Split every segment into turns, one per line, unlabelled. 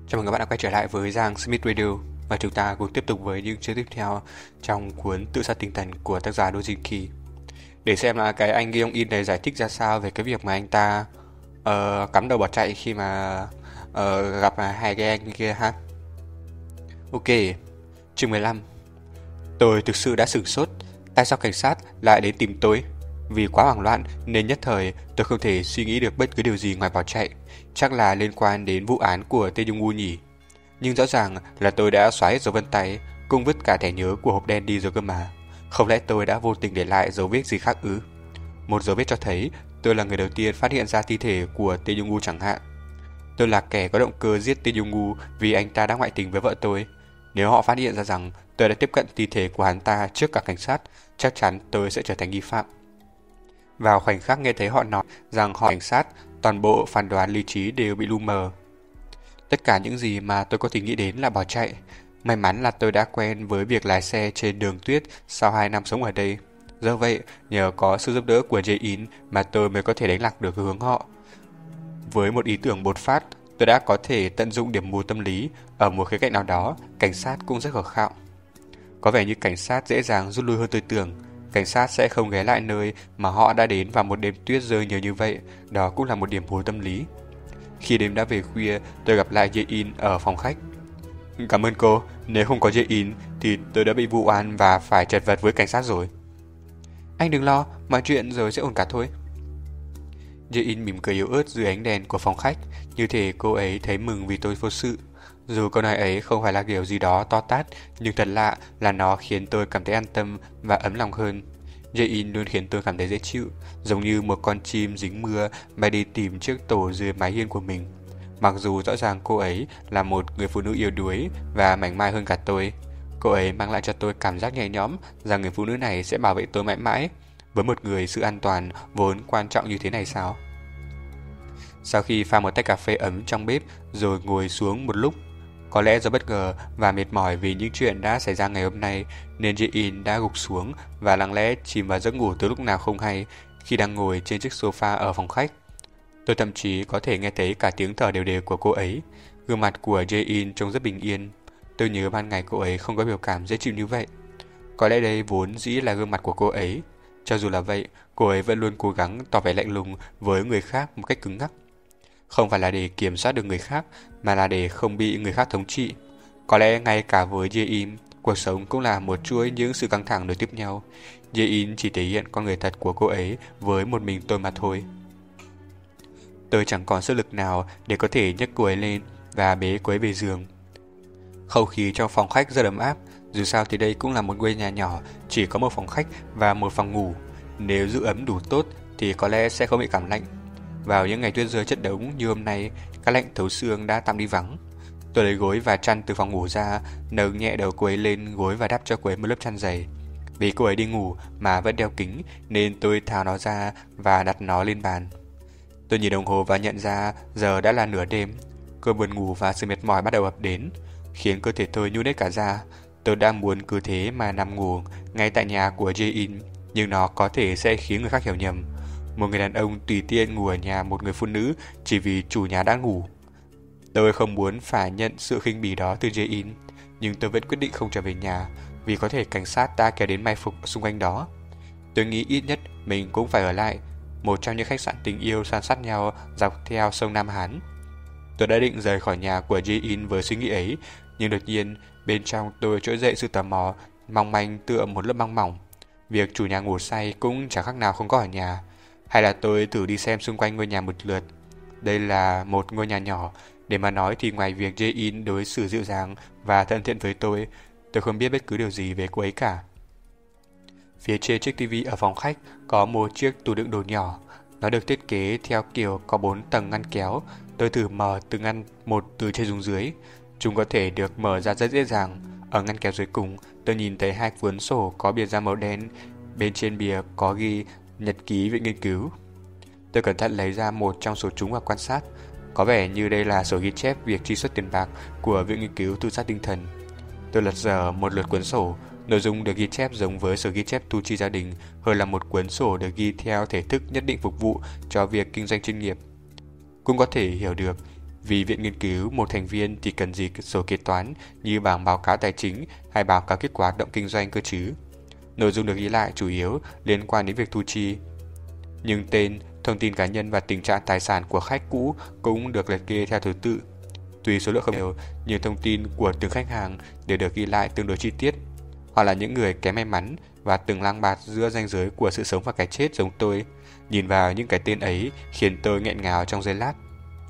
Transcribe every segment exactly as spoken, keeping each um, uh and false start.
Chào mừng các bạn đã quay trở lại với Giang Smith Radio và chúng ta cùng tiếp tục với những chương tiếp theo trong cuốn Tự sát tinh thần của tác giả Dojinki. Để xem là cái anh Gyeong In này giải thích ra sao về cái việc mà anh ta uh, cắm đầu bỏ chạy khi mà uh, gặp hai cái anh kia ha. Ok, chương mười lăm. Tôi thực sự đã sửng sốt. Tại sao cảnh sát lại đến tìm tôi? Vì quá hoảng loạn nên nhất thời tôi không thể suy nghĩ được bất cứ điều gì ngoài bỏ chạy. Chắc là liên quan đến vụ án của Tae Jung Woo nhỉ. Nhưng rõ ràng là tôi đã xóa hết dấu vân tay, cùng vứt cả thẻ nhớ của hộp đen đi rồi cơ mà. Không lẽ tôi đã vô tình để lại dấu vết gì khác ư? Một dấu vết cho thấy tôi là người đầu tiên phát hiện ra thi thể của Tae Jung Woo chẳng hạn. Tôi là kẻ có động cơ giết Tae Jung Woo vì anh ta đã ngoại tình với vợ tôi. Nếu họ phát hiện ra rằng tôi đã tiếp cận thi thể của hắn ta trước cả cảnh sát, chắc chắn tôi sẽ trở thành nghi phạm. Vào khoảnh khắc nghe thấy họ nói rằng họ cảnh sát, toàn bộ phán đoán lý trí đều bị lu mờ. Tất cả những gì mà tôi có thể nghĩ đến là bỏ chạy. May mắn là tôi đã quen với việc lái xe trên đường tuyết sau hai năm sống ở đây. Do vậy, nhờ có sự giúp đỡ của Jae-in mà tôi mới có thể đánh lạc được hướng họ. Với một ý tưởng bột phát, tôi đã có thể tận dụng điểm mù tâm lý. Ở một khía cạnh nào đó, cảnh sát cũng rất khờ khạo. Có vẻ như cảnh sát dễ dàng rút lui hơn tôi tưởng. Cảnh sát sẽ không ghé lại nơi mà họ đã đến vào một đêm tuyết rơi nhiều như vậy. Đó cũng là một điểm mù tâm lý. Khi đêm đã về khuya, tôi gặp lại Jae-in ở phòng khách. Cảm ơn cô, nếu không có Jae-in thì tôi đã bị vụ án và phải chật vật với cảnh sát rồi. Anh đừng lo, mọi chuyện rồi sẽ ổn cả thôi. Jae-in mỉm cười yếu ớt dưới ánh đèn của phòng khách, như thể cô ấy thấy mừng vì tôi vô sự. Dù câu nói ấy không phải là điều gì đó to tát, nhưng thật lạ là nó khiến tôi cảm thấy an tâm và ấm lòng hơn. Jae-in luôn khiến tôi cảm thấy dễ chịu, giống như một con chim dính mưa bay đi tìm chiếc tổ dưới mái hiên của mình. Mặc dù rõ ràng cô ấy là một người phụ nữ yếu đuối và mảnh mai hơn cả tôi, cô ấy mang lại cho tôi cảm giác nhẹ nhõm rằng người phụ nữ này sẽ bảo vệ tôi mãi mãi. Với một người, sự an toàn vốn quan trọng như thế này sao? Sau khi pha một tách cà phê ấm trong bếp rồi ngồi xuống một lúc, có lẽ do bất ngờ và mệt mỏi vì những chuyện đã xảy ra ngày hôm nay nên Jae-in đã gục xuống và lặng lẽ chìm vào giấc ngủ từ lúc nào không hay khi đang ngồi trên chiếc sofa ở phòng khách. Tôi thậm chí có thể nghe thấy cả tiếng thở đều đều của cô ấy. Gương mặt của Jae-in trông rất bình yên. Tôi nhớ ban ngày cô ấy không có biểu cảm dễ chịu như vậy. Có lẽ đây vốn dĩ là gương mặt của cô ấy. Cho dù là vậy, cô ấy vẫn luôn cố gắng tỏ vẻ lạnh lùng với người khác một cách cứng ngắc. Không phải là để kiểm soát được người khác, mà là để không bị người khác thống trị. Có lẽ ngay cả với Jae-in, cuộc sống cũng là một chuỗi những sự căng thẳng nối tiếp nhau. Jae-in chỉ thể hiện con người thật của cô ấy với một mình tôi mà thôi. Tôi chẳng còn sức lực nào để có thể nhấc cô ấy lên và bế cô ấy về giường. Không khí trong phòng khách rất ấm áp. Dù sao thì đây cũng là một ngôi nhà nhỏ, chỉ có một phòng khách và một phòng ngủ. Nếu giữ ấm đủ tốt thì có lẽ sẽ không bị cảm lạnh. Vào những ngày tuyết rơi chất đống như hôm nay, các lạnh thấu xương đã tạm đi vắng. Tôi lấy gối và chăn từ phòng ngủ ra, nâng nhẹ đầu cô ấy lên gối và đắp cho cô ấy một lớp chăn dày. Vì cô ấy đi ngủ mà vẫn đeo kính nên tôi tháo nó ra và đặt nó lên bàn. Tôi nhìn đồng hồ và nhận ra giờ đã là nửa đêm. Cơn buồn ngủ và sự mệt mỏi bắt đầu ập đến, khiến cơ thể tôi nhũn hết cả da. Tôi đang muốn cứ thế mà nằm ngủ ngay tại nhà của Jae-in, nhưng nó có thể sẽ khiến người khác hiểu nhầm. Một người đàn ông tùy tiện ngủ ở nhà một người phụ nữ chỉ vì chủ nhà đã ngủ. Tôi không muốn phải nhận sự khinh bỉ đó từ Jae-in, nhưng tôi vẫn quyết định không trở về nhà vì có thể cảnh sát đã kéo đến mai phục xung quanh đó. Tôi nghĩ ít nhất mình cũng phải ở lại, một trong những khách sạn tình yêu san sát nhau dọc theo sông Nam Hán. Tôi đã định rời khỏi nhà của Jae-in với suy nghĩ ấy, nhưng đột nhiên bên trong tôi trỗi dậy sự tò mò mong manh tựa một lớp băng mỏng. Việc chủ nhà ngủ say cũng chẳng khác nào không có ở nhà. Hay là tôi thử đi xem xung quanh ngôi nhà một lượt. Đây là một ngôi nhà nhỏ. Để mà nói thì ngoài việc Jae-in đối xử dịu dàng và thân thiện với tôi, tôi không biết bất cứ điều gì về cô ấy cả. Phía trên chiếc tivi ở phòng khách có một chiếc tủ đựng đồ nhỏ. Nó được thiết kế theo kiểu có bốn tầng ngăn kéo. Tôi thử mở từng ngăn một từ trên xuống dưới. Chúng có thể được mở ra rất dễ dàng. Ở ngăn kéo dưới cùng, tôi nhìn thấy hai cuốn sổ có bìa da màu đen. Bên trên bìa có ghi nhật ký viện nghiên cứu. Tôi cẩn thận lấy ra một trong số chúng và quan sát. Có vẻ như đây là sổ ghi chép việc truy xuất tiền bạc của viện nghiên cứu tự sát tinh thần. Tôi lật dở một lượt cuốn sổ. Nội dung được ghi chép giống với sổ ghi chép thu chi gia đình hơn là một cuốn sổ được ghi theo thể thức nhất định phục vụ cho việc kinh doanh chuyên nghiệp. Cũng có thể hiểu được Vì viện nghiên cứu, một thành viên thì cần gì sổ kế toán như bảng báo cáo tài chính hay báo cáo kết quả hoạt động kinh doanh cơ chứ. Nội dung được ghi lại chủ yếu liên quan đến việc thu chi. Nhưng tên, thông tin cá nhân và tình trạng tài sản của khách cũ cũng được liệt kê theo thứ tự. Tuy số lượng không nhiều, nhưng thông tin của từng khách hàng đều được ghi lại tương đối chi tiết. Họ là những người kém may mắn và từng lang bạt giữa ranh giới của sự sống và cái chết giống tôi. Nhìn vào những cái tên ấy khiến tôi nghẹn ngào trong giây lát.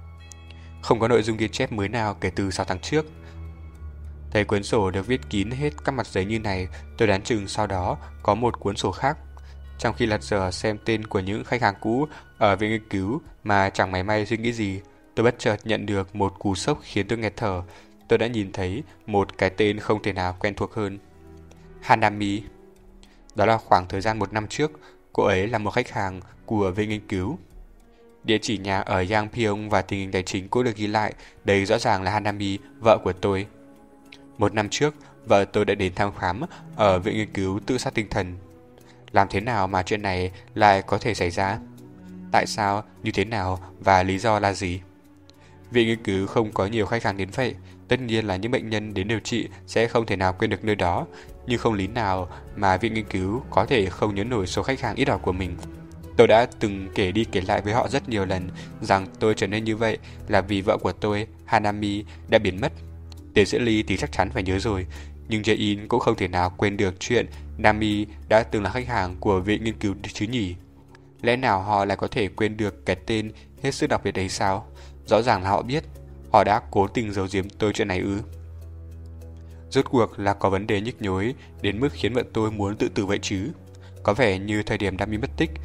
Không có nội dung ghi chép mới nào kể từ sáu tháng trước. Thấy cuốn sổ được viết kín hết các mặt giấy như này, tôi đoán chừng sau đó có một cuốn sổ khác. Trong khi lật dở xem tên của những khách hàng cũ ở viện nghiên cứu mà chẳng mảy may suy nghĩ gì, tôi bất chợt nhận được một cú sốc khiến tôi nghẹt thở. Tôi đã nhìn thấy một cái tên không thể nào quen thuộc hơn. Hanami. Đó là khoảng thời gian một năm trước, cô ấy là một khách hàng của viện nghiên cứu. Địa chỉ nhà ở Yangpyeong và tình hình tài chính cũng được ghi lại, đây rõ ràng là Hanami, vợ của tôi. Một năm trước, vợ tôi đã đến thăm khám ở viện nghiên cứu tự sát tinh thần. Làm thế nào mà chuyện này lại có thể xảy ra? Tại sao, như thế nào và lý do là gì? Viện nghiên cứu không có nhiều khách hàng đến vậy. Tất nhiên là những bệnh nhân đến điều trị sẽ không thể nào quên được nơi đó, nhưng không lý nào mà viện nghiên cứu có thể không nhớ nổi số khách hàng ít ỏi của mình. Tôi đã từng kể đi kể lại với họ rất nhiều lần rằng tôi trở nên như vậy là vì vợ của tôi, Hanami, đã biến mất. Tiến sĩ Lee thì chắc chắn phải nhớ rồi, nhưng Jae-in cũng không thể nào quên được chuyện Nami đã từng là khách hàng của viện nghiên cứu chứ nhỉ. Lẽ nào họ lại có thể quên được cái tên hết sức đặc biệt ấy sao? Rõ ràng là họ biết. Họ đã cố tình giấu giếm tôi chuyện này ư? Rốt cuộc là có vấn đề nhức nhối đến mức khiến vợ tôi muốn tự tử vậy chứ? Có vẻ như thời điểm Nami mất tích,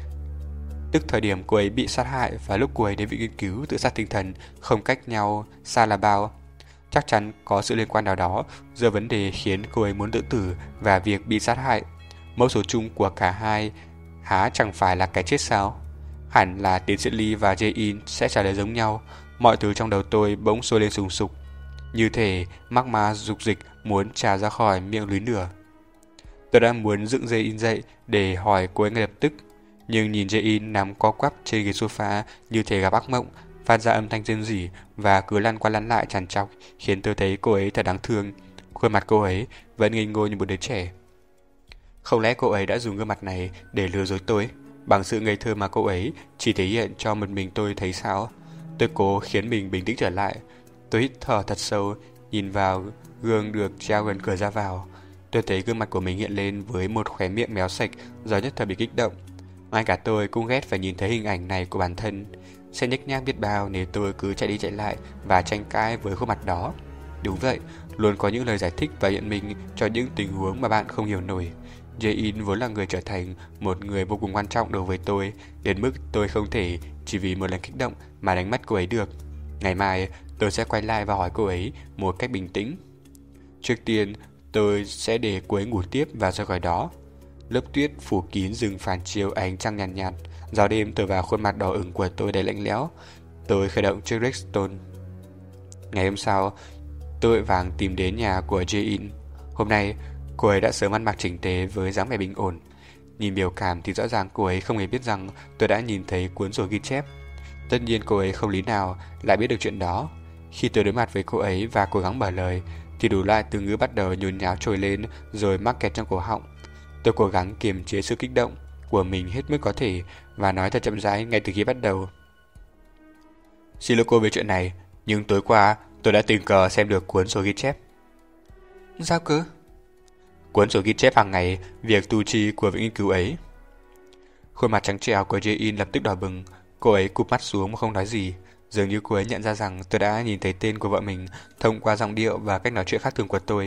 tức thời điểm cô ấy bị sát hại và lúc cô ấy đến viện nghiên cứu tự sát tinh thần không cách nhau xa là bao. Chắc chắn có sự liên quan nào đó giữa vấn đề khiến cô ấy muốn tự tử và việc bị sát hại. Mẫu số chung của cả hai há chẳng phải là cái chết sao? Hẳn là tiến sĩ Lee và Jae-in sẽ trả lời giống nhau. Mọi thứ trong đầu tôi bỗng sôi lên sùng sục, như thể magma dục dịch muốn trào ra khỏi miệng lưới lửa. Tôi đã muốn dựng Jae-in dậy để hỏi cô ấy ngay lập tức, nhưng nhìn Jae-in nằm co quắp trên ghế sofa như thể gặp ác mộng, phát ra âm thanh rên rỉ và cứ lăn qua lăn lại trằn trọc, khiến tôi thấy cô ấy thật đáng thương. Khuôn mặt cô ấy vẫn ngây ngô như một đứa trẻ. Không lẽ cô ấy đã dùng gương mặt này để lừa dối tôi, bằng sự ngây thơ mà cô ấy chỉ thể hiện cho một mình tôi thấy sao? Tôi cố khiến mình bình tĩnh trở lại. Tôi hít thở thật sâu, nhìn vào gương được treo gần cửa ra vào. Tôi thấy gương mặt của mình hiện lên với một khóe miệng méo sạch do nhất thời bị kích động. Ngay cả tôi cũng ghét phải nhìn thấy hình ảnh này của bản thân. Sẽ nhếch nhác biết bao nếu tôi cứ chạy đi chạy lại và tranh cãi với khuôn mặt đó. Đúng vậy, luôn có những lời giải thích và biện minh cho những tình huống mà bạn không hiểu nổi. Jae-in vốn là người trở thành một người vô cùng quan trọng đối với tôi, đến mức tôi không thể chỉ vì một lần kích động mà đánh mất cô ấy được. Ngày mai, tôi sẽ quay lại và hỏi cô ấy một cách bình tĩnh. Trước tiên, tôi sẽ để cô ấy ngủ tiếp và rời khỏi đó. Lớp tuyết phủ kín rừng phản chiếu ánh trăng nhàn nhạt, nhạt. Gió đêm thổi vào khuôn mặt đỏ ửng của tôi đầy lạnh lẽo. Tôi khởi động chiếc Redstone. Ngày hôm sau, tôi vội vàng tìm đến nhà của Jae-in. Hôm nay, cô ấy đã sớm ăn mặc chỉnh tề với dáng vẻ bình ổn. Nhìn biểu cảm thì rõ ràng cô ấy không hề biết rằng tôi đã nhìn thấy cuốn sổ ghi chép. Tất nhiên cô ấy không lý nào lại biết được chuyện đó. Khi tôi đối mặt với cô ấy và cố gắng mở lời, thì đủ loại từ ngữ bắt đầu nhốn nháo trồi lên rồi mắc kẹt trong cổ họng. Tôi cố gắng kiềm chế sự kích động của mình hết mức có thể và nói thật chậm rãi ngay từ khi bắt đầu. Xin lỗi cô về chuyện này, nhưng tối qua tôi đã tình cờ xem được cuốn sổ ghi chép. Sao cơ? Cuốn sổ ghi chép hàng ngày việc tu chi của viện nghiên cứu ấy. Khuôn mặt trắng trẻo của Jae-in lập tức đỏ bừng. Cô ấy cụp mắt xuống mà không nói gì. Dường như cô ấy nhận ra rằng tôi đã nhìn thấy tên của vợ mình thông qua giọng điệu và cách nói chuyện khác thường của tôi.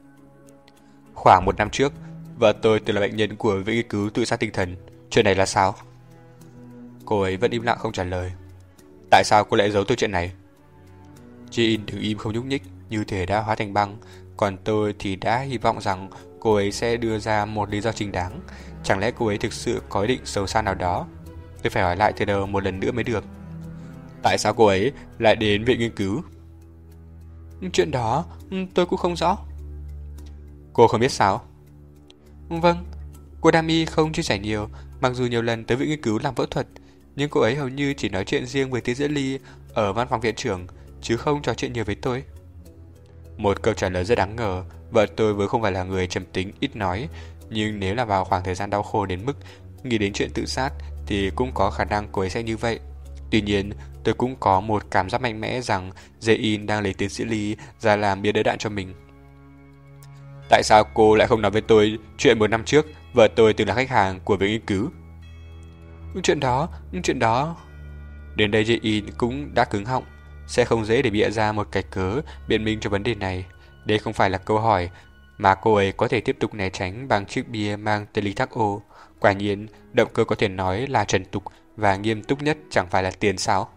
Khoảng một năm trước, vợ tôi từng là bệnh nhân của viện nghiên cứu tự sát tinh thần. Chuyện này là sao? Cô ấy vẫn im lặng không trả lời. Tại sao cô lại giấu tôi chuyện này? Jae-in đứng im không nhúc nhích, như thể đã hóa thành băng. Còn tôi thì đã hy vọng rằng cô ấy sẽ đưa ra một lý do chính đáng. Chẳng lẽ cô ấy thực sự có ý định xấu xa nào đó? Tôi phải hỏi lại từ đầu một lần nữa mới được. Tại sao cô ấy lại đến viện nghiên cứu? Chuyện đó tôi cũng không rõ. Cô không biết sao? Vâng, cô Nami không chia sẻ nhiều. Mặc dù nhiều lần tới viện nghiên cứu làm phẫu thuật, nhưng cô ấy hầu như chỉ nói chuyện riêng với tiến sĩ Lee ở văn phòng viện trưởng. chứ không trò chuyện nhiều với tôi? Một câu trả lời rất đáng ngờ. Vợ tôi vốn không phải là người trầm tính ít nói, nhưng nếu là vào khoảng thời gian đau khổ đến mức nghĩ đến chuyện tự sát thì cũng có khả năng cô ấy sẽ như vậy. Tuy nhiên, tôi cũng có một cảm giác mạnh mẽ rằng Jae-in đang lấy tiến sĩ Lee ra làm bia đỡ đạn cho mình. Tại sao cô lại không nói với tôi chuyện một năm trước vợ tôi từng là khách hàng của viện nghiên cứu? Những chuyện đó, những chuyện đó... Đến đây Jae-in cũng đã cứng họng. Sẽ không dễ để bịa ra một cái cớ biện minh cho vấn đề này. Đây không phải là câu hỏi mà cô ấy có thể tiếp tục né tránh bằng chiếc bia mang tên Lý Thác Ô. Quả nhiên, động cơ có thể nói là trần tục và nghiêm túc nhất chẳng phải là tiền sao?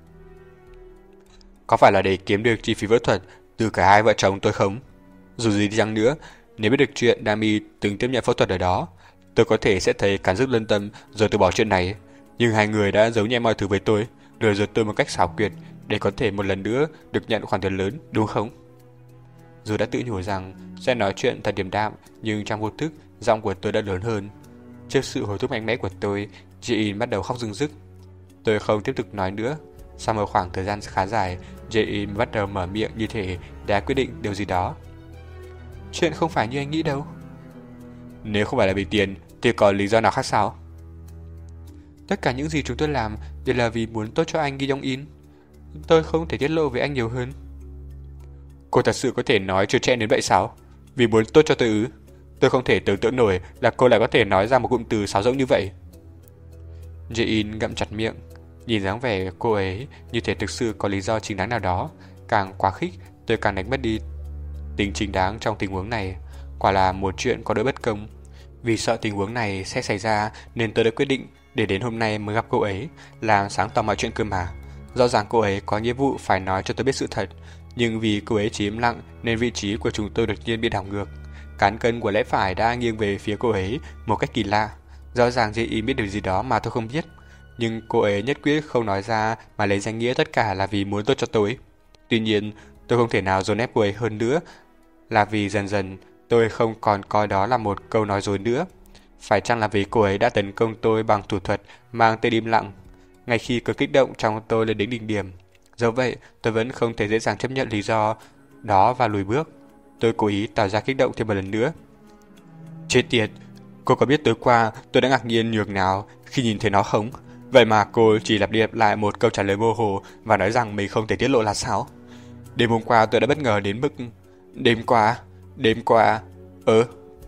Có phải là để kiếm được chi phí phẫu thuật từ cả hai vợ chồng tôi không? Dù gì đi chăng nữa, nếu biết được chuyện Dami từng tiếp nhận phẫu thuật ở đó, tôi có thể sẽ thấy cắn rứt lương tâm rồi từ bỏ chuyện này. Nhưng hai người đã giấu nhẹ mọi thứ với tôi, lừa dối tôi một cách xảo quyệt để có thể một lần nữa được nhận khoản tiền lớn, đúng không? Dù đã tự nhủ rằng sẽ nói chuyện thật điềm đạm, nhưng trong vô thức, giọng của tôi đã lớn hơn. Trước sự hối thúc mạnh mẽ của tôi, Jae-in bắt đầu khóc rưng rức. Tôi không tiếp tục nói nữa. Sau một khoảng thời gian khá dài, Jae-in bắt đầu mở miệng như thể đã quyết định điều gì đó. Chuyện không phải như anh nghĩ đâu. Nếu không phải là vì tiền, thì còn lý do nào khác sao? Tất cả những gì chúng tôi làm đều là vì muốn tốt cho anh Gi Yong-in. Tôi không thể tiết lộ với anh nhiều hơn. Cô thật sự có thể nói trơ trẽn đến vậy sao? Vì muốn tốt cho tôi ư? Tôi không thể tưởng tượng nổi là cô lại có thể nói ra một cụm từ sáo rỗng như vậy. Jae-in ngậm chặt miệng, nhìn dáng vẻ cô ấy như thể thực sự có lý do chính đáng nào đó. Càng quá khích, tôi càng đánh mất đi tính chính đáng trong tình huống này. Quả là một chuyện có đôi bất công. Vì sợ tình huống này sẽ xảy ra nên tôi đã quyết định để đến hôm nay mới gặp cô ấy, làm sáng tỏ mọi chuyện cơ mà. Rõ ràng cô ấy có nghĩa vụ phải nói cho tôi biết sự thật, nhưng vì cô ấy chỉ im lặng nên vị trí của chúng tôi đột nhiên bị đảo ngược. Cán cân của lẽ phải đã nghiêng về phía cô ấy một cách kỳ lạ. Rõ ràng Jae-in biết điều gì đó mà tôi không biết, nhưng cô ấy nhất quyết không nói ra mà lấy danh nghĩa tất cả là vì muốn tốt cho tôi. Tuy nhiên, tôi không thể nào dồn ép cô ấy hơn nữa, là vì dần dần tôi không còn coi đó là một câu nói dối nữa. Phải chăng là vì cô ấy đã tấn công tôi bằng thủ thuật mang tên im lặng, ngay khi cơn kích động trong tôi lên đến đỉnh điểm. Dẫu vậy, tôi vẫn không thể dễ dàng chấp nhận lý do đó và lùi bước. Tôi cố ý tỏ ra kích động thêm một lần nữa. Chết tiệt, cô có biết tối qua tôi đã ngạc nhiên nhường nào khi nhìn thấy nó không? Vậy mà cô chỉ lặp đi lặp lại một câu trả lời mơ hồ và nói rằng mình không thể tiết lộ là sao? Đêm hôm qua tôi đã bất ngờ đến mức... Đêm qua... Đêm qua... Ơ...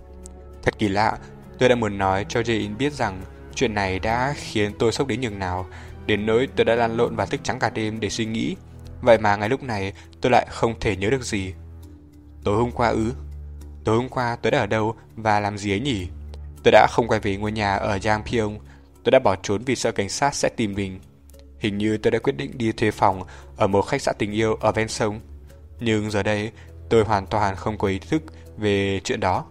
Thật kỳ lạ, tôi đã muốn nói cho Jae-in biết rằng chuyện này đã khiến tôi sốc đến nhường nào, đến nỗi tôi đã lăn lộn và thức trắng cả đêm để suy nghĩ. Vậy mà ngay lúc này tôi lại không thể nhớ được gì. Tối hôm qua ư? Tối hôm qua tôi đã ở đâu và làm gì ấy nhỉ? Tôi đã không quay về ngôi nhà ở Yangpyeong. Tôi đã bỏ trốn vì sợ cảnh sát sẽ tìm mình. Hình như tôi đã quyết định đi thuê phòng ở một khách sạn tình yêu ở ven sông. Nhưng giờ đây tôi hoàn toàn không có ý thức về chuyện đó.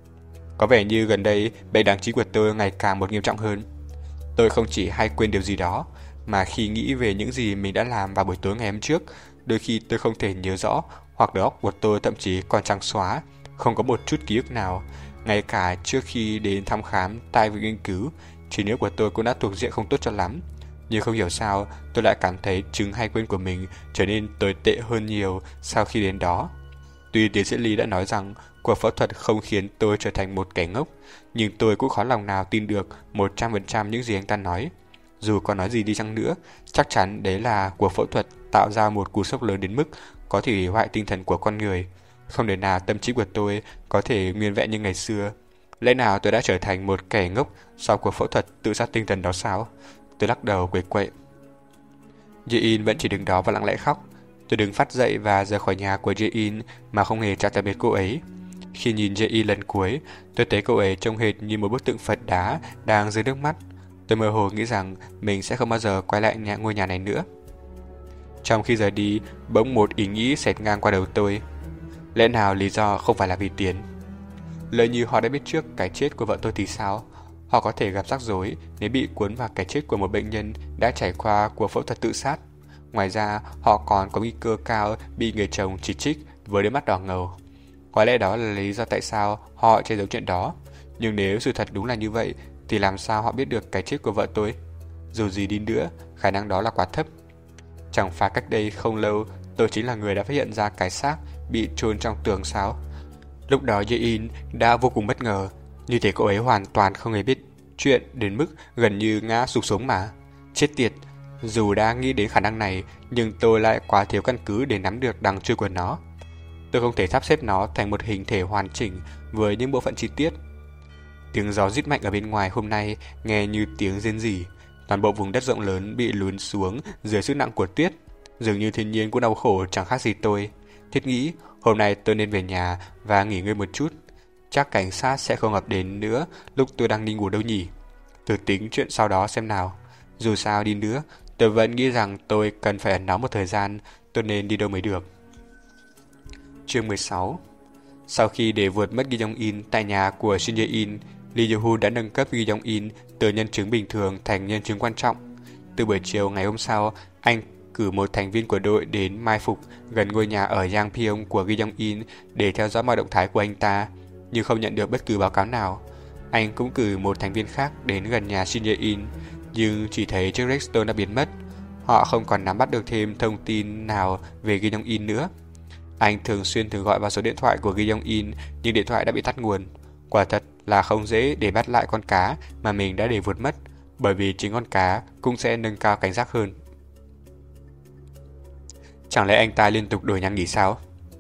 Có vẻ như gần đây bệnh đáng trí của tôi ngày càng một nghiêm trọng hơn. Tôi không chỉ hay quên điều gì đó, mà khi nghĩ về những gì mình đã làm vào buổi tối ngày hôm trước, đôi khi tôi không thể nhớ rõ, hoặc đầu óc của tôi thậm chí còn trắng xóa, không có một chút ký ức nào. Ngay cả trước khi đến thăm khám tại viện nghiên cứu, trí nhớ của tôi cũng đã thuộc diện không tốt cho lắm. Nhưng không hiểu sao, tôi lại cảm thấy chứng hay quên của mình trở nên tồi tệ hơn nhiều sau khi đến đó. Tuy tiến sĩ Lee đã nói rằng cuộc phẫu thuật không khiến tôi trở thành một kẻ ngốc, nhưng tôi cũng khó lòng nào tin được một trăm phần trăm những gì anh ta nói. Dù có nói gì đi chăng nữa, chắc chắn đấy là cuộc phẫu thuật tạo ra một cú sốc lớn đến mức có thể hủy hoại tinh thần của con người. Không thể nào tâm trí của tôi có thể nguyên vẹn như ngày xưa. Lẽ nào tôi đã trở thành một kẻ ngốc sau cuộc phẫu thuật tự sát tinh thần đó sao? Tôi lắc đầu quẩy quậy. Jae-in vẫn chỉ đứng đó và lặng lẽ khóc. Tôi đứng phát dậy và rời khỏi nhà của Jae-in mà không hề chào tạm biệt cô ấy. Khi nhìn Jae-in lần cuối, tôi thấy cô ấy trông hệt như một bức tượng Phật đá đang rơi nước mắt. Tôi mơ hồ nghĩ rằng mình sẽ không bao giờ quay lại nhà ngôi nhà này nữa. Trong khi rời đi, bỗng một ý nghĩ xẹt ngang qua đầu tôi. Lẽ nào lý do không phải là vì tiền? Lỡ như họ đã biết trước cái chết của vợ tôi thì sao? Họ có thể gặp rắc rối nếu bị cuốn vào cái chết của một bệnh nhân đã trải qua cuộc phẫu thuật tự sát. Ngoài ra, họ còn có nguy cơ cao bị người chồng chỉ trích với đôi mắt đỏ ngầu. Có lẽ đó là lý do tại sao họ che giấu chuyện đó. Nhưng nếu sự thật đúng là như vậy, thì làm sao họ biết được cái chết của vợ tôi? Dù gì đi nữa, khả năng đó là quá thấp. Chẳng phải cách đây không lâu, tôi chính là người đã phát hiện ra cái xác bị chôn trong tường sao? Lúc đó Ye-in đã vô cùng bất ngờ, như thể cậu ấy hoàn toàn không hề biết chuyện đến mức gần như ngã sụp xuống mà. Chết tiệt, dù đã nghĩ đến khả năng này, nhưng tôi lại quá thiếu căn cứ để nắm được đằng chui của nó. Tôi không thể sắp xếp nó thành một hình thể hoàn chỉnh với những bộ phận chi tiết. Tiếng gió rít mạnh ở bên ngoài hôm nay nghe như tiếng rên rỉ. Toàn bộ vùng đất rộng lớn bị lún xuống dưới sức nặng của tuyết. Dường như thiên nhiên cũng đau khổ chẳng khác gì tôi. Thiết nghĩ hôm nay tôi nên về nhà và nghỉ ngơi một chút. Chắc cảnh sát sẽ không ập đến nữa lúc tôi đang đi ngủ đâu nhỉ. Thử tính chuyện sau đó xem nào. Dù sao đi nữa, tôi vẫn nghĩ rằng tôi cần phải ẩn náu một thời gian. Tôi nên đi đâu mới được. Chương mười sáu. Sau khi để vượt mất Gi Jong-in tại nhà của Shin Ye-in, Lee Yo-hun đã nâng cấp Gi Jong-in từ nhân chứng bình thường thành nhân chứng quan trọng. Từ buổi chiều ngày hôm sau, anh cử một thành viên của đội đến mai phục gần ngôi nhà ở Yangpyeong của Gi Jong-in để theo dõi mọi động thái của anh ta, nhưng không nhận được bất cứ báo cáo nào. Anh cũng cử một thành viên khác đến gần nhà Shin Ye-in, nhưng chỉ thấy chiếc Redstone đã biến mất. Họ không còn nắm bắt được thêm thông tin nào về Gi Jong-in nữa. Anh thường xuyên thử gọi vào số điện thoại của Gi Jong-in, nhưng điện thoại đã bị tắt nguồn. Quả thật là không dễ để bắt lại con cá mà mình đã để vượt mất, bởi vì chính con cá cũng sẽ nâng cao cảnh giác hơn. Chẳng lẽ anh ta liên tục đổi nhà nghỉ sao?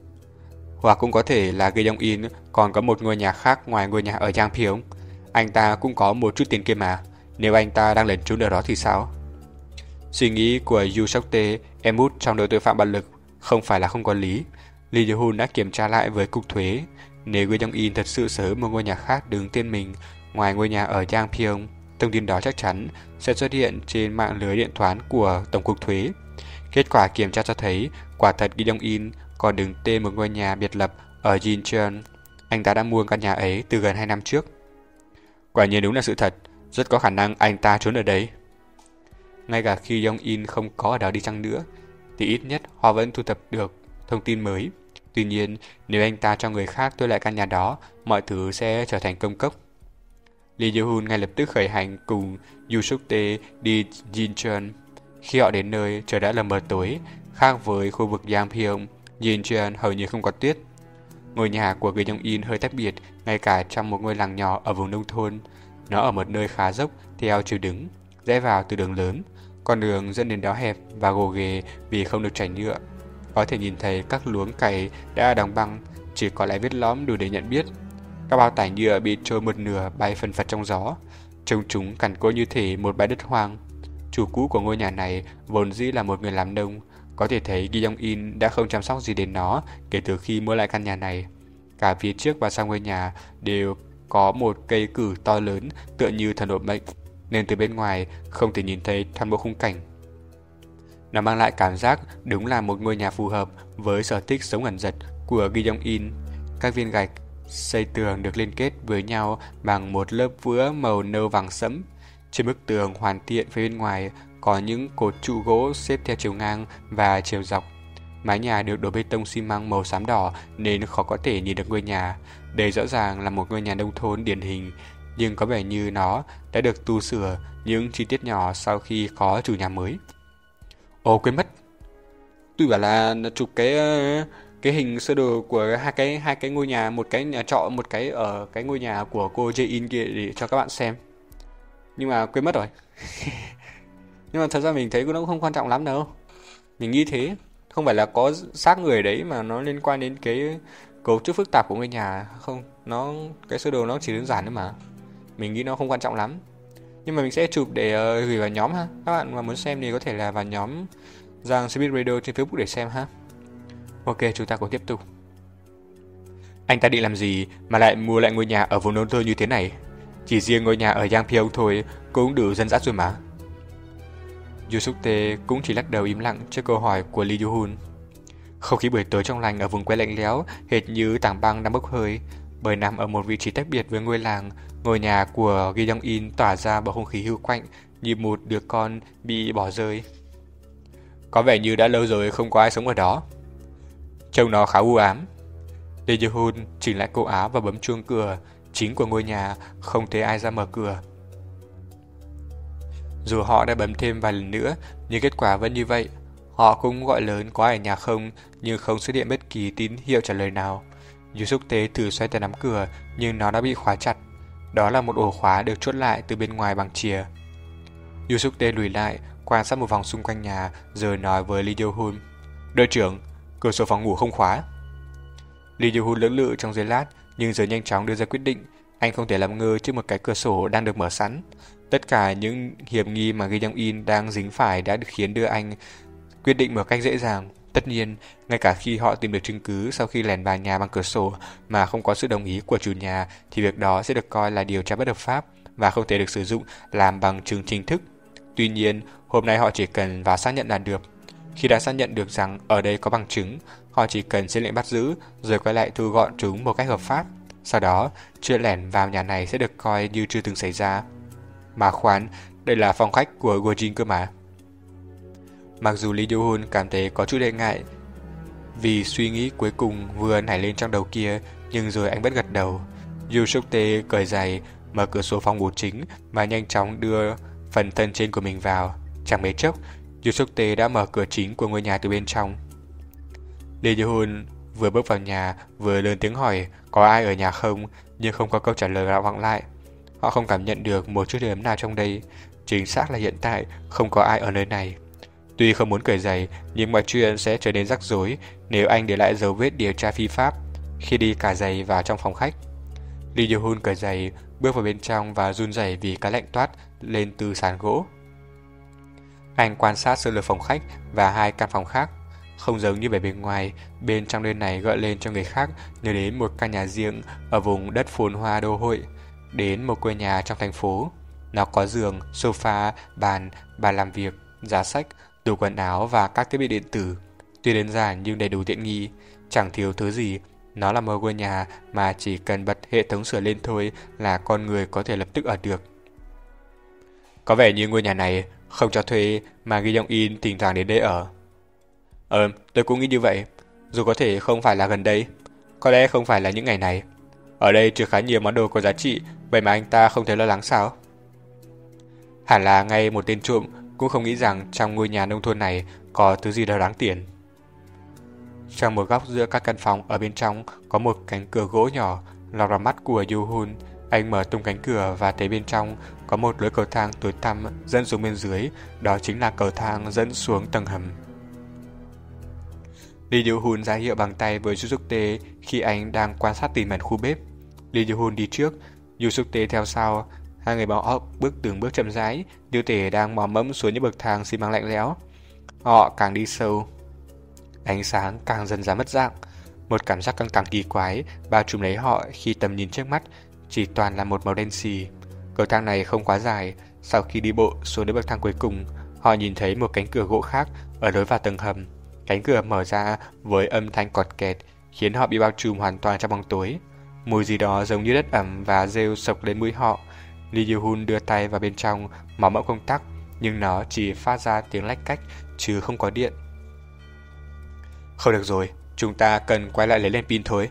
Hoặc cũng có thể là Gi Jong-in còn có một ngôi nhà khác ngoài ngôi nhà ở Yangpyeong. Anh ta cũng có một chút tiền kia mà. Nếu anh ta đang lẩn trốn ở đó thì sao? Suy nghĩ của Yu Sok-tae, em út trong đội tội phạm bạo lực, không phải là không có lý. Lee Yo-hun đã kiểm tra lại với cục thuế. Nếu Gi Jong-in thật sự sở hữu một ngôi nhà khác đứng tên mình ngoài ngôi nhà ở Yangpyeong, thông tin đó chắc chắn sẽ xuất hiện trên mạng lưới điện toán của Tổng cục Thuế. Kết quả kiểm tra cho thấy quả thật Gi Jong-in còn đứng tên một ngôi nhà biệt lập ở Jincheon. Anh ta đã mua căn nhà ấy từ gần hai năm trước. Quả nhiên đúng là sự thật, rất có khả năng anh ta trốn ở đây. Ngay cả khi Jong-in không có ở đó đi chăng nữa, thì ít nhất họ vẫn thu thập được thông tin mới. Tuy nhiên, nếu anh ta cho người khác thuê lại căn nhà đó, mọi thứ sẽ trở thành công cốc. Lee Yo-hun ngay lập tức khởi hành cùng Yu Suk-tae đi Jincheon. Khi họ đến nơi, trời đã lờ mờ tối. Khác với khu vực Yangpyeong, Jincheon hầu như không có tuyết. Ngôi nhà của Gi Jong-in hơi tách biệt, ngay cả trong một ngôi làng nhỏ ở vùng nông thôn. Nó ở một nơi khá dốc theo chiều đứng, rẽ vào từ đường lớn. Con đường dẫn đến đó hẹp và gồ ghề vì không được trải nhựa. Có thể nhìn thấy các luống cày đã đóng băng, chỉ có lại vết lõm đủ để nhận biết. Các bao tải nhựa bị trôi một nửa bay phần phật trong gió, trông chúng cằn cỗi như thể một bãi đất hoang. Chủ cũ của ngôi nhà này vốn dĩ là một người làm nông, có thể thấy Gi Jong-in đã không chăm sóc gì đến nó kể từ khi mua lại căn nhà này. Cả phía trước và sau ngôi nhà đều có một cây cử to lớn tựa như thần hộ mệnh, nên từ bên ngoài không thể nhìn thấy toàn bộ khung cảnh. Nó mang lại cảm giác đúng là một ngôi nhà phù hợp với sở thích sống ẩn dật của Gi Jong-in. Các viên gạch xây tường được liên kết với nhau bằng một lớp vữa màu nâu vàng sẫm. Trên bức tường hoàn thiện phía bên ngoài có những cột trụ gỗ xếp theo chiều ngang và chiều dọc. Mái nhà được đổ bê tông xi măng màu xám đỏ nên khó có thể nhìn được ngôi nhà. Đây rõ ràng là một ngôi nhà nông thôn điển hình, nhưng có vẻ như nó đã được tu sửa những chi tiết nhỏ sau khi có chủ nhà mới. Ồ, quên mất. Tôi bảo là chụp cái cái hình sơ đồ của hai cái hai cái ngôi nhà, một cái nhà trọ, một cái ở cái ngôi nhà của cô Jae-in kia để cho các bạn xem. Nhưng mà quên mất rồi. Nhưng mà thật ra mình thấy nó cũng không quan trọng lắm đâu. Mình nghĩ thế, không phải là có xác người đấy mà nó liên quan đến cái cấu trúc phức tạp của ngôi nhà không. Nó cái sơ đồ nó chỉ đơn giản thôi mà. Mình nghĩ nó không quan trọng lắm. Nhưng mà mình sẽ chụp để uh, gửi vào nhóm ha. Các bạn mà muốn xem thì có thể là vào nhóm Giang Smith Radio trên Facebook để xem ha. Ok, chúng ta cùng tiếp tục. Anh ta định làm gì mà lại mua lại ngôi nhà ở vùng nông thôn như thế này? Chỉ riêng ngôi nhà ở Yangpyeong thôi cũng đủ dân dã rồi mà. Yu Suk-tae cũng chỉ lắc đầu im lặng trước câu hỏi của Lee Yo-hun. Không khí buổi tối trong lành ở vùng quê lạnh lẽo hệt như tảng băng đang bốc hơi. Bởi nằm ở một vị trí tách biệt với ngôi làng, ngôi nhà của Gi Jong-in tỏa ra bầu không khí hưu quạnh như một đứa con bị bỏ rơi. Có vẻ như đã lâu rồi không có ai sống ở đó. Trông nó khá u ám. Lee Yo-hun chỉnh lại cổ áo và bấm chuông cửa chính của ngôi nhà, không thấy ai ra mở cửa. Dù họ đã bấm thêm vài lần nữa, nhưng kết quả vẫn như vậy. Họ cũng gọi lớn có ai ở nhà không, nhưng không xuất hiện bất kỳ tín hiệu trả lời nào. Yu Suk Tae thử xoay tay nắm cửa, nhưng nó đã bị khóa chặt. Đó là một ổ khóa được chốt lại từ bên ngoài bằng chìa. Yu Suk Tae lùi lại, quan sát một vòng xung quanh nhà, rồi nói với Lee Yo Hun: "Đội trưởng, cửa sổ phòng ngủ không khóa." Lee Yo Hun lưỡng lự trong giây lát, nhưng rồi nhanh chóng đưa ra quyết định. Anh không thể làm ngơ trước một cái cửa sổ đang được mở sẵn. Tất cả những hiểm nghi mà Gi Young In đang dính phải đã được khiến đưa anh quyết định một cách dễ dàng. Tất nhiên, ngay cả khi họ tìm được chứng cứ sau khi lẻn vào nhà bằng cửa sổ mà không có sự đồng ý của chủ nhà, thì việc đó sẽ được coi là điều tra bất hợp pháp và không thể được sử dụng làm bằng chứng chính thức. Tuy nhiên, hôm nay họ chỉ cần vào xác nhận là được. Khi đã xác nhận được rằng ở đây có bằng chứng, họ chỉ cần xin lệnh bắt giữ rồi quay lại thu gọn chúng một cách hợp pháp. Sau đó, chuyện lẻn vào nhà này sẽ được coi như chưa từng xảy ra. Mà khoan, đây là phòng khách của Gojin cơ mà. Mặc dù Lee Yo Hun cảm thấy có chút e ngại vì suy nghĩ cuối cùng vừa nảy lên trong đầu kia, nhưng rồi anh bất gật đầu. Yu Suk Tae cởi giày, mở cửa sổ phòng ngủ chính và nhanh chóng đưa phần thân trên của mình vào. Chẳng mấy chốc, Yu Suk Tae đã mở cửa chính của ngôi nhà từ bên trong. Lee Yo Hun vừa bước vào nhà vừa lớn tiếng hỏi có ai ở nhà không, nhưng không có câu trả lời nào vọng lại. Họ không cảm nhận được một chút ấm nào trong đây. Chính xác là hiện tại không có ai ở nơi này. Tuy không muốn cởi giày, nhưng mọi chuyện sẽ trở nên rắc rối nếu anh để lại dấu vết điều tra phi pháp khi đi cả giày vào trong phòng khách. Lee Yo Hun cởi giày, bước vào bên trong và run rẩy vì cái lạnh toát lên từ sàn gỗ. Anh quan sát sơ lược phòng khách và hai căn phòng khác. Không giống như vẻ bên ngoài, bên trong nơi này gợi lên cho người khác nhớ đến một căn nhà riêng ở vùng đất phồn hoa đô hội, đến một quê nhà trong thành phố. Nó có giường, sofa, bàn, bàn làm việc, giá sách, tủ quần áo và các thiết bị điện tử. Tuy đơn giản nhưng đầy đủ tiện nghi, chẳng thiếu thứ gì. Nó là một ngôi nhà mà chỉ cần bật hệ thống sưởi lên thôi là con người có thể lập tức ở được. Có vẻ như ngôi nhà này không cho thuê mà Gi Young In thỉnh thoảng đến đây ở. Ờ, tôi cũng nghĩ như vậy. Dù có thể không phải là gần đây, có lẽ không phải là những ngày này. Ở đây chứa khá nhiều món đồ có giá trị, vậy mà anh ta không thấy lo lắng sao? Hẳn là ngay một tên trộm cũng không nghĩ rằng trong ngôi nhà nông thôn này có thứ gì đó đáng tiền. Trong một góc giữa các căn phòng ở bên trong có một cánh cửa gỗ nhỏ lọt vào mắt của Yo Hun. Anh mở tung cánh cửa và thấy bên trong có một lối cầu thang tối tăm dẫn xuống bên dưới. Đó chính là cầu thang dẫn xuống tầng hầm. Lee Yo Hun ra hiệu bằng tay với Yu Suk Tae khi anh đang quan sát tỉ mẩn khu bếp. Lee Yo Hun đi trước, Yu Suk Tae theo sau. Hai người bọn họ bước từng bước chậm rãi, như thể đang mò mẫm xuống những bậc thang xi măng lạnh lẽo. Họ càng đi sâu, ánh sáng càng dần ra mất dạng. Một cảm giác căng thẳng kỳ quái bao trùm lấy họ khi tầm nhìn trước mắt chỉ toàn là một màu đen xì. Cầu thang này không quá dài. Sau khi đi bộ xuống đến bậc thang cuối cùng, họ nhìn thấy một cánh cửa gỗ khác ở lối vào tầng hầm. Cánh cửa mở ra với âm thanh cọt kẹt, khiến họ bị bao trùm hoàn toàn trong bóng tối. Mùi gì đó giống như đất ẩm và rêu sộc lên mũi họ. Lee Yo Hun đưa tay vào bên trong, mò mẫm công tắc, nhưng nó chỉ phát ra tiếng lách cách chứ không có điện. Không được rồi, chúng ta cần quay lại lấy đèn pin thôi.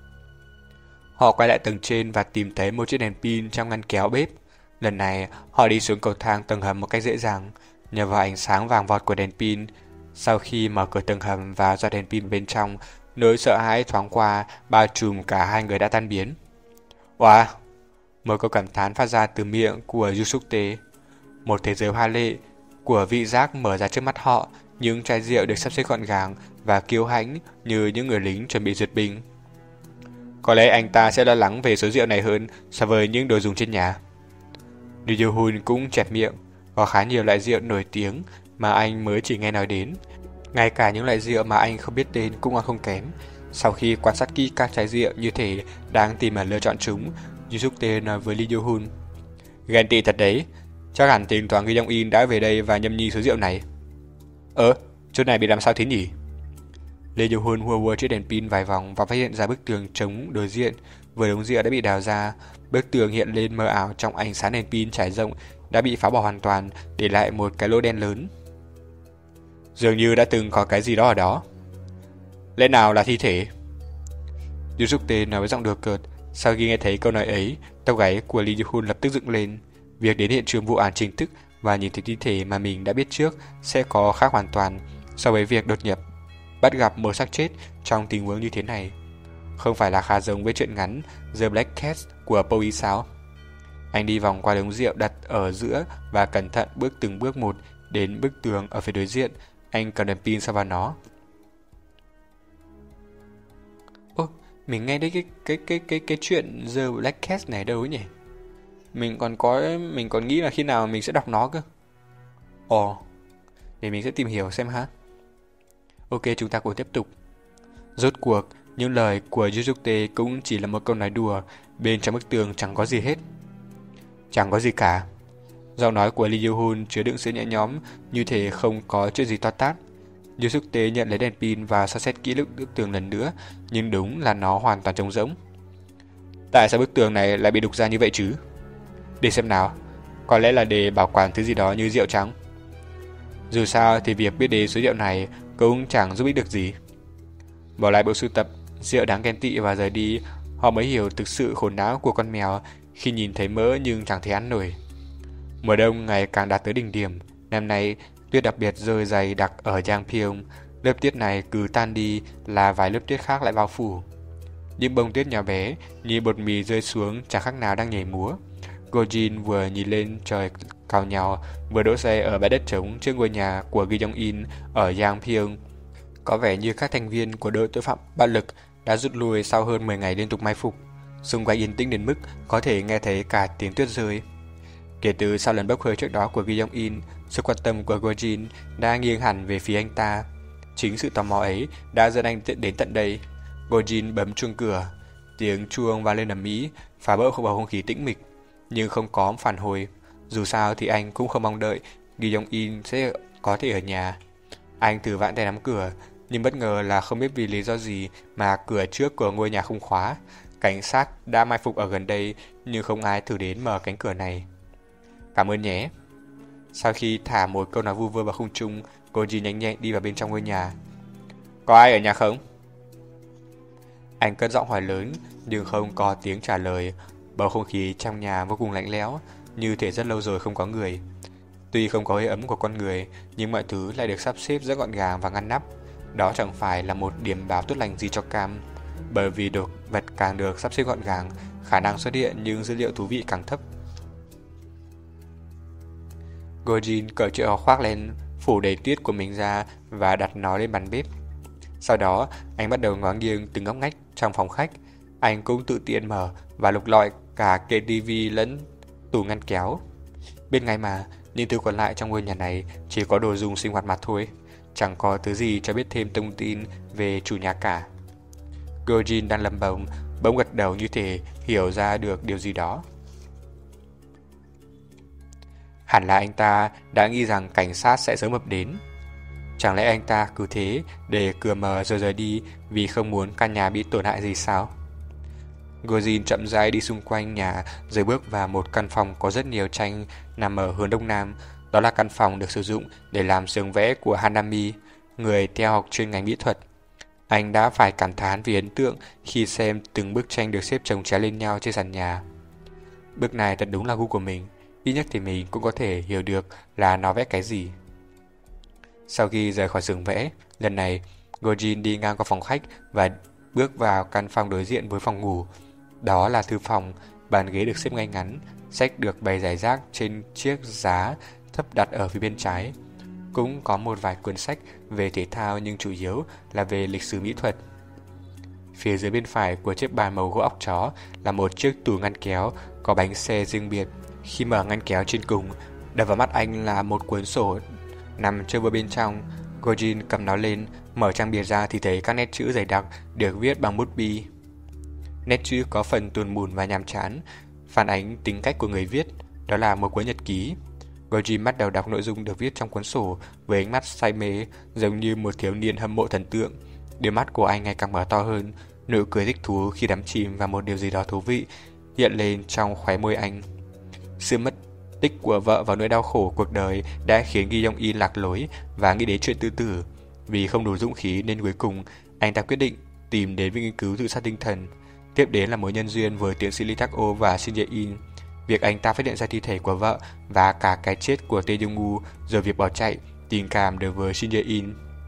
Họ quay lại tầng trên và tìm thấy một chiếc đèn pin trong ngăn kéo bếp. Lần này, họ đi xuống cầu thang tầng hầm một cách dễ dàng, nhờ vào ánh sáng vàng vọt của đèn pin. Sau khi mở cửa tầng hầm và dọi đèn pin bên trong, nỗi sợ hãi thoáng qua bao trùm cả hai người đã tan biến. Wow! Một câu cảm thán phát ra từ miệng của Yu Suk Tae. Một thế giới hoa lệ của vị giác mở ra trước mắt họ, những chai rượu được sắp xếp gọn gàng và kiêu hãnh như những người lính chuẩn bị duyệt binh. Có lẽ anh ta sẽ lo lắng về số rượu này hơn so với những đồ dùng trên nhà. Lee Yo Hun cũng chẹp miệng. Có khá nhiều loại rượu nổi tiếng mà anh mới chỉ nghe nói đến. Ngay cả những loại rượu mà anh không biết tên cũng ngon không kém. Sau khi quan sát kỹ các chai rượu như thể đang tìm ẩn lựa chọn chúng, Yu Suk Tae nói với Lee Yo Hun: "Ghen tị thật đấy, chắc hẳn thỉnh thoảng Gi Young In đã về đây và nhâm nhi số rượu này." "Ơ, chỗ này bị làm sao thế nhỉ?" Lee Yo Hun hùa hùa chiếc đèn pin vài vòng và phát hiện ra bức tường trống đối diện với đống rượu đã bị đào ra. Bức tường hiện lên mờ ảo trong ánh sáng đèn pin trải rộng đã bị phá bỏ hoàn toàn, để lại một cái lỗ đen lớn. Dường như đã từng có cái gì đó ở đó. Lẽ nào là thi thể? Yu Suk Tae nói với giọng đùa cợt. Sau khi nghe thấy câu nói ấy, tóc gáy của Lee Yo Hun lập tức dựng lên. Việc đến hiện trường vụ án chính thức và nhìn thấy thi thể mà mình đã biết trước sẽ có khác hoàn toàn. so với việc đột nhập bắt gặp một xác chết trong tình huống như thế này. Không phải là khá giống với chuyện ngắn The Black Cat của Poe sao? Anh đi vòng qua đống rượu đặt ở giữa và cẩn thận bước từng bước một đến bức tường ở phía đối diện. Anh cầm đèn pin soi vào nó. Ô, mình nghe đấy cái cái cái cái cái chuyện The Black Cat này đâu ấy nhỉ? Mình còn có mình còn nghĩ là khi nào mình sẽ đọc nó cơ. Ồ, để mình sẽ tìm hiểu xem ha. Ok, chúng ta cùng tiếp tục. Rốt cuộc, những lời của Yuzute cũng chỉ là một câu nói đùa. Bên trong bức tường chẳng có gì hết. Chẳng có gì cả. Giọng nói của Lee Yoo-hun chứa đựng sự nhẹ nhõm, như thể không có chuyện gì to tát. Yuzute nhận lấy đèn pin và so xét kỹ bức tường lần nữa, nhưng đúng là nó hoàn toàn trống rỗng. Tại sao bức tường này lại bị đục ra như vậy chứ? Để xem nào, có lẽ là để bảo quản thứ gì đó như rượu trắng. Dù sao thì việc biết đến số rượu này cũng chẳng giúp ích được gì. Bỏ lại bộ sưu tập rượu đáng ghen tị và rời đi, họ mới hiểu thực sự khổ não của con mèo khi nhìn thấy mỡ nhưng chẳng thể ăn nổi. Mùa đông ngày càng đạt tới đỉnh điểm. Năm nay tuyết đặc biệt rơi dày đặc ở Yangpyeong. Lớp tuyết này cứ tan đi là vài lớp tuyết khác lại bao phủ. Những bông tuyết nhỏ bé như bột mì rơi xuống chẳng khác nào đang nhảy múa. Gojin vừa nhìn lên trời cào nhào, vừa đỗ xe ở bãi đất trống trước ngôi nhà của Gi Yong-in ở Yangpyeong. Có vẻ như các thành viên của đội tội phạm bạo lực đã rút lui sau hơn mười ngày liên tục mai phục. Xung quanh yên tĩnh đến mức có thể nghe thấy cả tiếng tuyết rơi. Kể từ sau lần bốc hơi trước đó của Gi Yong-in, sự quan tâm của Gojin đã nghiêng hẳn về phía anh ta. Chính sự tò mò ấy đã dẫn anh đến tận đây. Gojin bấm chuông cửa. Tiếng chuông vang lên ầm ĩ, phá vỡ bầu không khí tĩnh mịch, nhưng không có phản hồi. Dù sao thì anh cũng không mong đợi Gi Yong-in sẽ có thể ở nhà. Anh thử vặn tay nắm cửa, nhưng bất ngờ là không biết vì lý do gì mà cửa trước của ngôi nhà không khóa. Cảnh sát đã mai phục ở gần đây, nhưng không ai thử đến mở cánh cửa này. Cảm ơn nhé. Sau khi thả một câu nói vu vơ vào không trung, Koji nhanh nhẹn đi vào bên trong ngôi nhà. Có ai ở nhà không? Anh cất giọng hỏi lớn, nhưng không có tiếng trả lời. Bầu không khí trong nhà vô cùng lạnh lẽo, như thể rất lâu rồi không có người. Tuy không có hơi ấm của con người, nhưng mọi thứ lại được sắp xếp rất gọn gàng và ngăn nắp. Đó chẳng phải là một điểm báo tốt lành gì cho Cam, bởi vì đồ vật càng được sắp xếp gọn gàng, khả năng xuất hiện những dữ liệu thú vị càng thấp. Gojin cởi chiếc áo khoác lên, phủ đầy tuyết của mình ra và đặt nó lên bàn bếp. Sau đó, anh bắt đầu ngó nghiêng từng ngóc ngách trong phòng khách. Anh cũng tự tiện mở và lục lọi cả kệ tivi lẫn tủ ngăn kéo. Bên ngay mà, những thứ còn lại trong ngôi nhà này chỉ có đồ dùng sinh hoạt mà thôi. Chẳng có thứ gì cho biết thêm thông tin về chủ nhà cả. Gojin đang lầm bầm, bỗng gật đầu như thể hiểu ra được điều gì đó. Hẳn là anh ta đã nghĩ rằng cảnh sát sẽ sớm ập đến. Chẳng lẽ anh ta cứ thế để cửa mở rồi rời đi vì không muốn căn nhà bị tổn hại gì sao? Gojin chậm rãi đi xung quanh nhà rồi bước vào một căn phòng có rất nhiều tranh nằm ở hướng đông nam. Đó là căn phòng được sử dụng để làm xưởng vẽ của Hanami, người theo học chuyên ngành mỹ thuật. Anh đã phải cảm thán vì ấn tượng khi xem từng bức tranh được xếp chồng chéo lên nhau trên sàn nhà. Bức này thật đúng là gu của mình, ít nhất thì mình cũng có thể hiểu được là nó vẽ cái gì. Sau khi rời khỏi xưởng vẽ, lần này Gojin đi ngang qua phòng khách và bước vào căn phòng đối diện với phòng ngủ. Đó là thư phòng, bàn ghế được xếp ngay ngắn, sách được bày rải rác trên chiếc giá thấp đặt ở phía bên trái. Cũng có một vài cuốn sách về thể thao nhưng chủ yếu là về lịch sử mỹ thuật. Phía dưới bên phải của chiếc bàn màu gỗ óc chó là một chiếc tủ ngăn kéo có bánh xe riêng biệt. Khi mở ngăn kéo trên cùng, đập vào mắt anh là một cuốn sổ nằm trơ vào bên trong. Gojin cầm nó lên, mở trang bìa ra thì thấy các nét chữ dày đặc được viết bằng bút bi. Nét chữ có phần tuồn mùn và nhàm chán, phản ánh tính cách của người viết. Đó là một cuốn nhật ký. Gojin bắt đầu đọc nội dung được viết trong cuốn sổ với ánh mắt say mê, giống như một thiếu niên hâm mộ thần tượng. Đôi mắt của anh ngày càng mở to hơn, nụ cười thích thú khi đắm chìm vào một điều gì đó thú vị hiện lên trong khóe môi anh. Sự mất tích của vợ và nỗi đau khổ cuộc đời đã khiến Gi Yong-in lạc lối và nghĩ đến chuyện tự tử. Vì không đủ dũng khí nên cuối cùng anh ta quyết định tìm đến viện nghiên cứu tự sát tinh thần. Tiếp đến là mối nhân duyên với tiến sĩ Lee Thak-o và Shin Jae-in. Việc anh ta phát hiện ra thi thể của vợ và cả cái chết của Tae Jung-woo, rồi việc bỏ chạy, tình cảm đối với Shin Jae-in.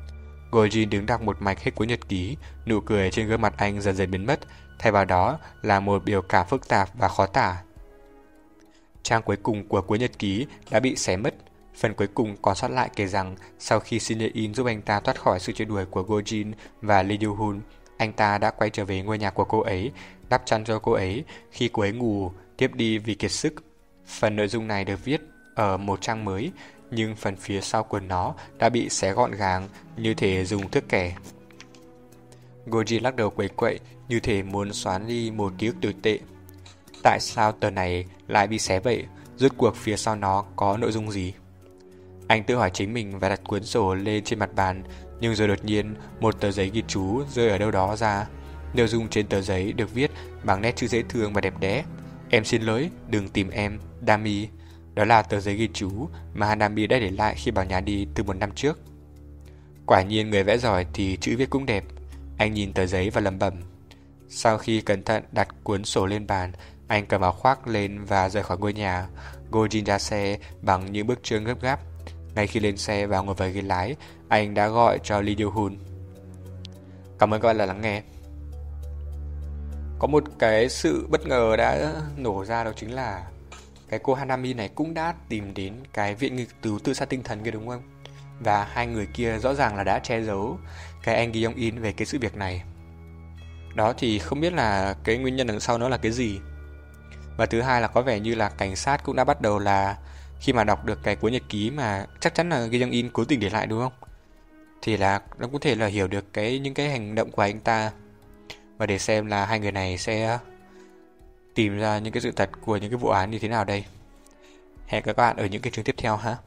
Gojin đứng đọc một mạch hết cuốn nhật ký, nụ cười trên gương mặt anh dần dần biến mất, thay vào đó là một biểu cảm phức tạp và khó tả. Trang cuối cùng của cuốn nhật ký đã bị xé mất. Phần cuối cùng còn sót lại kể rằng sau khi Shin Ye-in giúp anh ta thoát khỏi sự truy đuổi của Gojin và Lee Yoo-hun, anh ta đã quay trở về ngôi nhà của cô ấy, đắp chăn cho cô ấy khi cô ấy ngủ, tiếp đi vì kiệt sức. Phần nội dung này được viết ở một trang mới, nhưng phần phía sau của nó đã bị xé gọn gàng như thể dùng thước kẻ. Gojin lắc đầu quấy quậy như thể muốn xóa đi một ký ức tồi tệ. Tại sao tờ này lại bị xé vậy? Rốt cuộc phía sau nó có nội dung gì? Anh tự hỏi chính mình và đặt cuốn sổ lên trên mặt bàn, nhưng rồi đột nhiên một tờ giấy ghi chú rơi ở đâu đó ra. Nội dung trên tờ giấy được viết bằng nét chữ dễ thương và đẹp đẽ. Em xin lỗi, đừng tìm em, Dami. Đó là tờ giấy ghi chú mà Hanami đã để lại khi bảo nhà đi từ một năm trước. Quả nhiên người vẽ giỏi thì chữ viết cũng đẹp. Anh nhìn tờ giấy và lẩm bẩm. Sau khi cẩn thận đặt cuốn sổ lên bàn, anh cầm áo khoác lên và rời khỏi ngôi nhà. Gojin ra xe bằng những bước chân gấp gáp. Ngay khi lên xe và ngồi vào ghế lái, anh đã gọi cho Lee Yoo-hun. Cảm ơn các bạn đã lắng nghe. Có một cái sự bất ngờ đã nổ ra, đó chính là cái cô Hanami này cũng đã tìm đến cái viện nghiên cứu tự sát tinh thần kia, đúng không? Và hai người kia rõ ràng là đã che giấu cái anh Gi Yong In về cái sự việc này. Đó thì không biết là cái nguyên nhân đằng sau nó là cái gì. Và thứ hai là có vẻ như là cảnh sát cũng đã bắt đầu là khi mà đọc được cái cuốn nhật ký mà chắc chắn là Gi Yong In cố tình để lại, đúng không? Thì là nó có thể là hiểu được cái những cái hành động của anh ta. Và để xem là hai người này sẽ tìm ra những cái sự thật của những cái vụ án như thế nào đây. Hẹn các bạn ở những cái chương tiếp theo ha.